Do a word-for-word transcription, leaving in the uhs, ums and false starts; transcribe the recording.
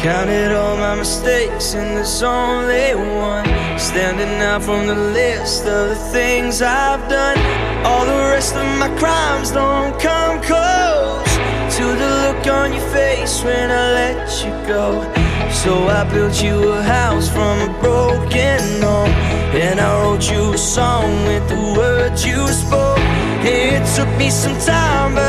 Counted all my mistakes and there's only one standing out from the list of the things I've done. All the rest of my crimes don't come close to the look on your face when I let you go. So I built you a house from a broken home, and I wrote you a song with the words you spoke. It took me some time, but